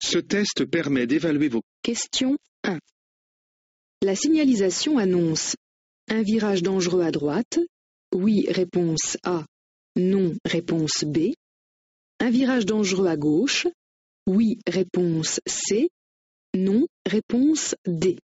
Ce test permet d'évaluer vos... Question 1. La signalisation annonce un virage dangereux à droite. Oui, réponse A. Non, réponse B. Un virage dangereux à gauche. Oui, réponse C. Non, réponse D.